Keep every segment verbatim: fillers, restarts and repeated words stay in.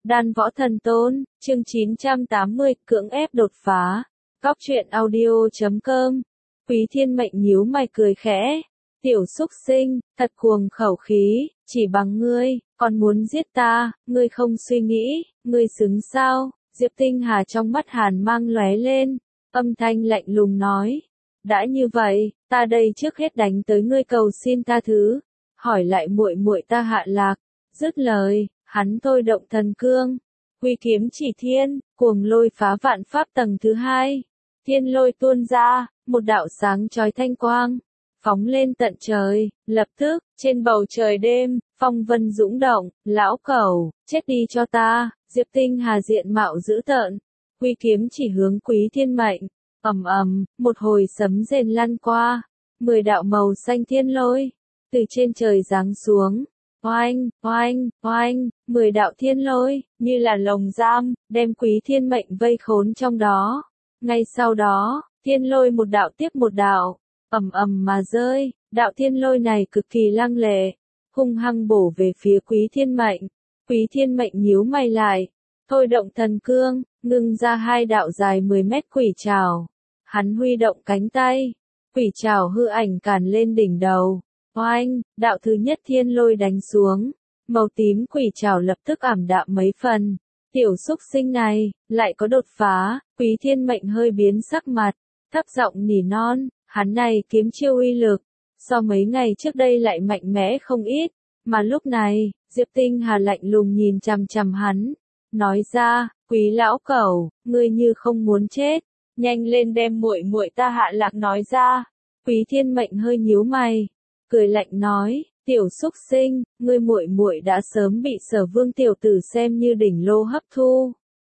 Đan Võ Thần Tôn, chương chín trăm tám mươi, cưỡng ép đột phá. Góc truyện audio chấm com. Quý Thiên Mệnh nhíu mày cười khẽ. Tiểu xúc sinh, thật cuồng khẩu khí, chỉ bằng ngươi, còn muốn giết ta, ngươi không suy nghĩ, ngươi xứng sao? Diệp Tinh Hà trong mắt hàn mang lóe lên, âm thanh lạnh lùng nói. Đã như vậy, ta đây trước hết đánh tới ngươi cầu xin ta thứ, hỏi lại muội muội ta hạ lạc. Dứt lời, hắn thôi động thần cương, huy kiếm chỉ thiên, cuồng lôi phá vạn pháp tầng thứ hai. Thiên lôi tuôn ra, một đạo sáng chói thanh quang, phóng lên tận trời, lập tức, trên bầu trời đêm, phong vân dũng động, lão cẩu, chết đi cho ta. Diệp Tinh Hà diện mạo dữ tợn, huy kiếm chỉ hướng Quý Thiên Mệnh, ầm ầm, một hồi sấm rền lăn qua, mười đạo màu xanh thiên lôi, từ trên trời giáng xuống. Oanh, oanh, oanh, mười đạo thiên lôi, như là lồng giam, đem Quý Thiên Mệnh vây khốn trong đó. Ngay sau đó, thiên lôi một đạo tiếp một đạo, ầm ầm mà rơi, đạo thiên lôi này cực kỳ lăng lệ, hung hăng bổ về phía Quý Thiên Mệnh. Quý Thiên Mệnh nhíu mày lại, thôi động thần cương, ngưng ra hai đạo dài mười mét quỷ trảo. Hắn huy động cánh tay, quỷ trảo hư ảnh càn lên đỉnh đầu. Oanh, đạo thứ nhất thiên lôi đánh xuống, màu tím quỷ trảo lập tức ảm đạm mấy phần. Tiểu xúc sinh này, lại có đột phá. Quý Thiên Mệnh hơi biến sắc mặt, thấp giọng nỉ non, hắn này kiếm chiêu uy lực, so mấy ngày trước đây lại mạnh mẽ không ít. Mà lúc này, Diệp Tinh Hà lạnh lùng nhìn chằm chằm hắn, nói ra, Quý lão cẩu, ngươi như không muốn chết, nhanh lên đem muội muội ta hạ lạc nói ra. Quý Thiên Mệnh hơi nhíu mày, cười lạnh nói, tiểu xúc sinh, ngươi muội muội đã sớm bị Sở Vương tiểu tử xem như đỉnh lô hấp thu.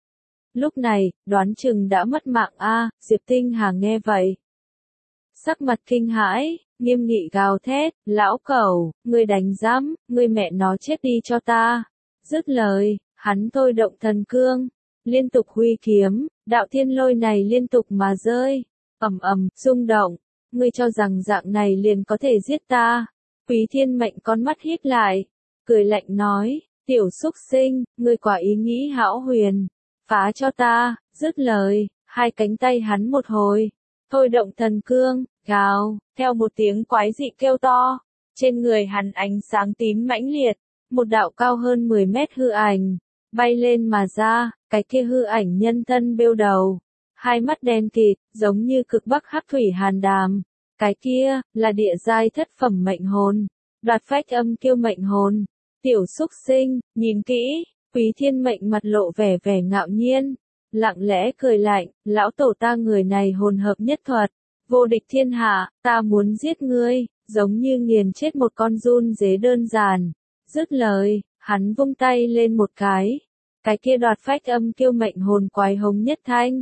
Lúc này, đoán chừng đã mất mạng a. Diệp Tinh Hà nghe vậy, sắc mặt kinh hãi, nghiêm nghị gào thét, lão cẩu, ngươi đánh rắm, ngươi mẹ nó chết đi cho ta. Dứt lời, hắn thôi động thần cương, liên tục huy kiếm, đạo thiên lôi này liên tục mà rơi, ầm ầm, rung động. Ngươi cho rằng dạng này liền có thể giết ta? Quý Thiên Mệnh con mắt híp lại, cười lạnh nói, tiểu xúc sinh, ngươi quả ý nghĩ hão huyền, phá cho ta. Dứt lời, hai cánh tay hắn một hồi, thôi động thần cương, gào, theo một tiếng quái dị kêu to, trên người hắn ánh sáng tím mãnh liệt, một đạo cao hơn mười mét hư ảnh, bay lên mà ra, cái kia hư ảnh nhân thân bêu đầu. Hai mắt đen kịt, giống như cực bắc hắc thủy hàn đàm. Cái kia, là địa giai thất phẩm mệnh hồn. Đoạt phách âm kiêu mệnh hồn. Tiểu xúc sinh, nhìn kỹ, Quý Thiên Mệnh mặt lộ vẻ vẻ ngạo nhiên. Lặng lẽ cười lạnh, lão tổ ta người này hồn hợp nhất thuật. Vô địch thiên hạ, ta muốn giết ngươi, giống như nghiền chết một con giun dế đơn giản. Dứt lời, hắn vung tay lên một cái. Cái kia đoạt phách âm kiêu mệnh hồn quái hống nhất thanh.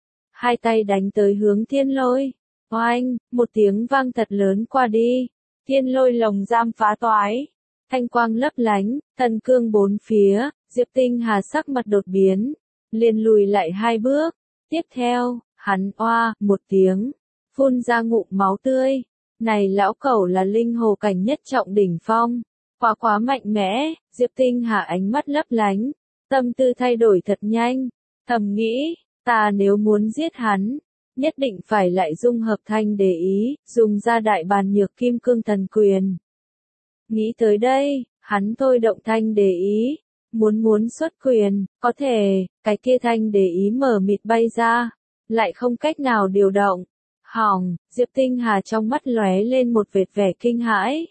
Hai tay đánh tới hướng thiên lôi. Oanh, một tiếng vang thật lớn qua đi. Thiên lôi lồng giam phá toái. Thanh quang lấp lánh, thần cương bốn phía. Diệp Tinh Hà sắc mặt đột biến, liền lùi lại hai bước. Tiếp theo, hắn oa một tiếng, phun ra ngụm máu tươi. Này lão cẩu là linh hồ cảnh nhất trọng đỉnh phong. Quá quá mạnh mẽ. Diệp Tinh Hà ánh mắt lấp lánh, tâm tư thay đổi thật nhanh. Thầm nghĩ, ta nếu muốn giết hắn, nhất định phải lại dung hợp thanh để ý, dùng ra đại bàn nhược kim cương thần quyền. Nghĩ tới đây, hắn thôi động thanh để ý, muốn muốn xuất quyền, có thể, cái kia thanh để ý mở mịt bay ra, lại không cách nào điều động. Hỏng, Diệp Tinh Hà trong mắt lóe lên một vệt vẻ kinh hãi.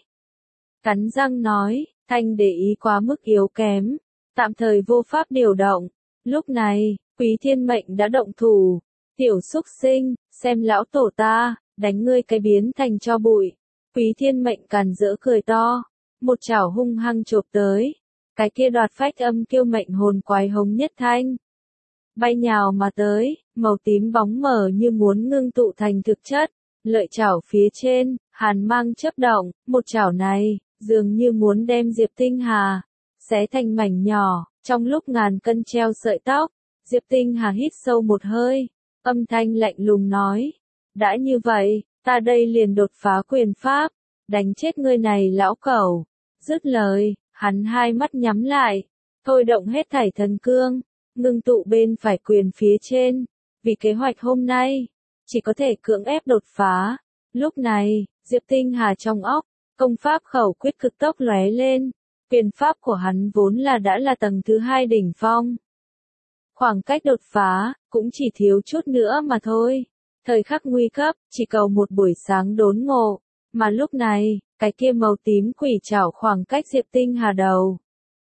Cắn răng nói, thanh để ý quá mức yếu kém, tạm thời vô pháp điều động. Lúc này, Quý Thiên Mệnh đã động thủ. Tiểu xúc sinh, xem lão tổ ta, đánh ngươi cái biến thành cho bụi. Quý Thiên Mệnh càn rỡ cười to, một chảo hung hăng chộp tới. Cái kia đoạt phách âm kiêu mệnh hồn quái hống nhất thanh, bay nhào mà tới, màu tím bóng mờ như muốn ngưng tụ thành thực chất. Lợi chảo phía trên, hàn mang chớp động, một chảo này, dường như muốn đem Diệp Tinh Hà xé thành mảnh nhỏ. Trong lúc ngàn cân treo sợi tóc, Diệp Tinh Hà hít sâu một hơi, âm thanh lạnh lùng nói, đã như vậy, ta đây liền đột phá quyền pháp, đánh chết ngươi này lão cẩu. Dứt lời, hắn hai mắt nhắm lại, thôi động hết thảy thần cương, ngưng tụ bên phải quyền phía trên, vì kế hoạch hôm nay, chỉ có thể cưỡng ép đột phá. Lúc này, Diệp Tinh Hà trong óc, công pháp khẩu quyết cực tốc lóe lên, quyền pháp của hắn vốn là đã là tầng thứ hai đỉnh phong. Khoảng cách đột phá, cũng chỉ thiếu chút nữa mà thôi. Thời khắc nguy cấp, chỉ cầu một buổi sáng đốn ngộ, mà lúc này, cái kia màu tím quỷ trảo khoảng cách Diệp Tinh Hà đầu.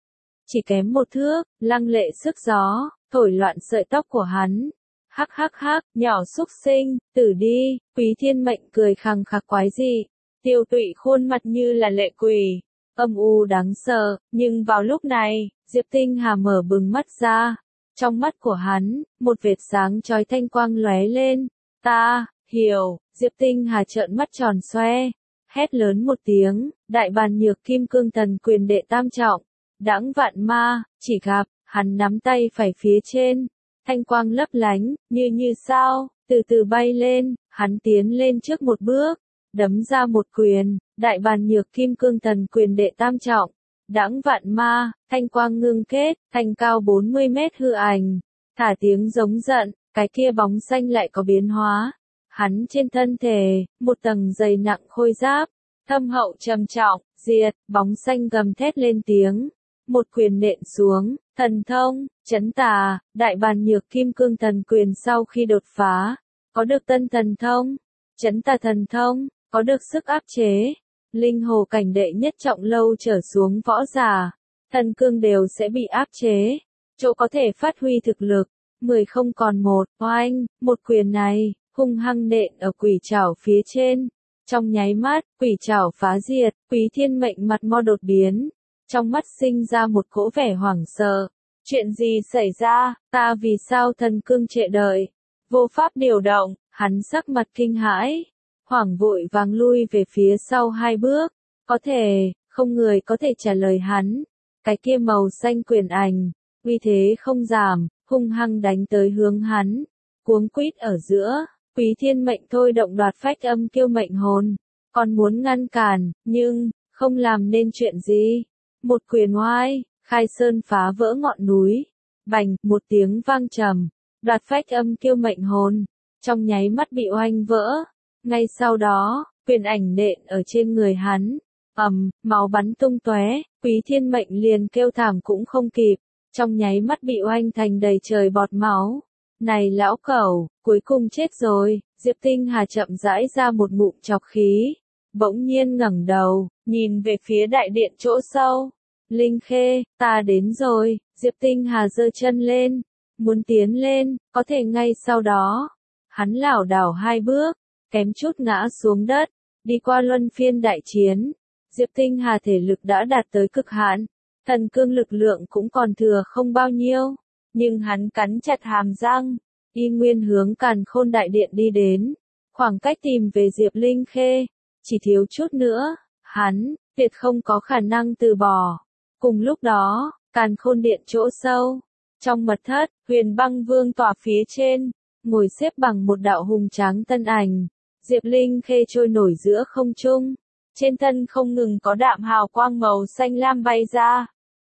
Chỉ kém một thước, lăng lệ sức gió, thổi loạn sợi tóc của hắn. Hắc hắc hắc, nhỏ xúc sinh, tử đi, Quý Thiên Mệnh cười khằng khặc quái dị. Tiêu Tụy khuôn mặt như là lệ quỷ, âm u đáng sợ, nhưng vào lúc này, Diệp Tinh Hà mở bừng mắt ra. Trong mắt của hắn, một vệt sáng chói thanh quang lóe lên. Ta, hiểu, Diệp Tinh Hà trợn mắt tròn xoe, hét lớn một tiếng, đại bàn nhược kim cương thần quyền đệ tam trọng, đãng vạn ma, chỉ gặp, hắn nắm tay phải phía trên, thanh quang lấp lánh, như như sao, từ từ bay lên, hắn tiến lên trước một bước, đấm ra một quyền, đại bàn nhược kim cương thần quyền đệ tam trọng, đãng vạn ma, thanh quang ngưng kết, thanh cao bốn mươi mét hư ảnh, thả tiếng giống giận, cái kia bóng xanh lại có biến hóa. Hắn trên thân thể, một tầng dày nặng khôi giáp, thâm hậu trầm trọng, diệt, bóng xanh gầm thét lên tiếng. Một quyền nện xuống, thần thông, chấn tà, đại bàn nhược kim cương thần quyền sau khi đột phá, có được tân thần thông, chấn tà thần thông, có được sức áp chế. Linh hồ cảnh đệ nhất trọng lâu trở xuống võ giả, thần cương đều sẽ bị áp chế, chỗ có thể phát huy thực lực, mười không còn một, oanh, một quyền này, hung hăng nện ở quỷ trảo phía trên. Trong nháy mắt, quỷ trảo phá diệt, Quý Thiên Mệnh mặt mo đột biến, trong mắt sinh ra một cỗ vẻ hoảng sợ. Chuyện gì xảy ra, ta vì sao thần cương trệ đợi, vô pháp điều động, hắn sắc mặt kinh hãi, hoảng vội vàng lui về phía sau hai bước, có thể, không người có thể trả lời hắn. Cái kia màu xanh quyền ảnh, uy thế không giảm, hung hăng đánh tới hướng hắn, cuống quýt ở giữa, Quý Thiên Mệnh thôi động đoạt phách âm kiêu mệnh hồn, còn muốn ngăn cản, nhưng, không làm nên chuyện gì. Một quyền oai, khai sơn phá vỡ ngọn núi, bành, một tiếng vang trầm, đoạt phách âm kiêu mệnh hồn, trong nháy mắt bị oanh vỡ. Ngay sau đó, quyền ảnh nện ở trên người hắn, ầm, máu bắn tung tóe, Quý Thiên Mệnh liền kêu thảm cũng không kịp, trong nháy mắt bị oanh thành đầy trời bọt máu. Này lão cẩu, cuối cùng chết rồi, Diệp Tinh Hà chậm rãi ra một ngụm chọc khí, bỗng nhiên ngẩng đầu, nhìn về phía đại điện chỗ sâu. Linh Khê, ta đến rồi, Diệp Tinh Hà giơ chân lên, muốn tiến lên, có thể ngay sau đó, hắn lảo đảo hai bước, kém chút ngã xuống đất, đi qua luân phiên đại chiến. Diệp Tinh Hà thể lực đã đạt tới cực hạn, thần cương lực lượng cũng còn thừa không bao nhiêu, nhưng hắn cắn chặt hàm răng, y nguyên hướng Càn Khôn đại điện đi đến, khoảng cách tìm về Diệp Linh Khê, chỉ thiếu chút nữa, hắn, tuyệt không có khả năng từ bỏ. Cùng lúc đó, Càn Khôn điện chỗ sâu, trong mật thất, Huyền Băng Vương tọa phía trên, ngồi xếp bằng một đạo hùng tráng tân ảnh, Diệp Linh Khê trôi nổi giữa không trung, trên thân không ngừng có đạm hào quang màu xanh lam bay ra,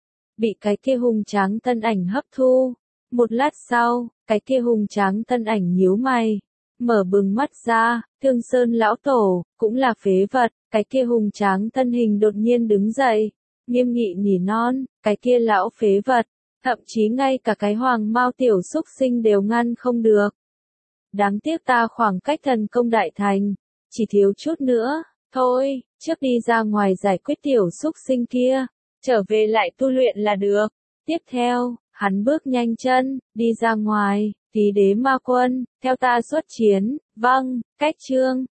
bị cái kia hùng tráng tân ảnh hấp thu. Một lát sau, cái kia hùng tráng tân ảnh nhíu mày, mở bừng mắt ra, Thương Sơn lão tổ, cũng là phế vật. Cái kia hùng tráng thân hình đột nhiên đứng dậy, nghiêm nghị nỉ non, cái kia lão phế vật, thậm chí ngay cả cái hoàng mao tiểu xúc sinh đều ngăn không được. Đáng tiếc ta khoảng cách thần công đại thành, chỉ thiếu chút nữa, thôi, trước đi ra ngoài giải quyết tiểu xúc sinh kia, trở về lại tu luyện là được. Tiếp theo, hắn bước nhanh chân, đi ra ngoài, tí đế ma quân, theo ta xuất chiến, vâng, cách chương.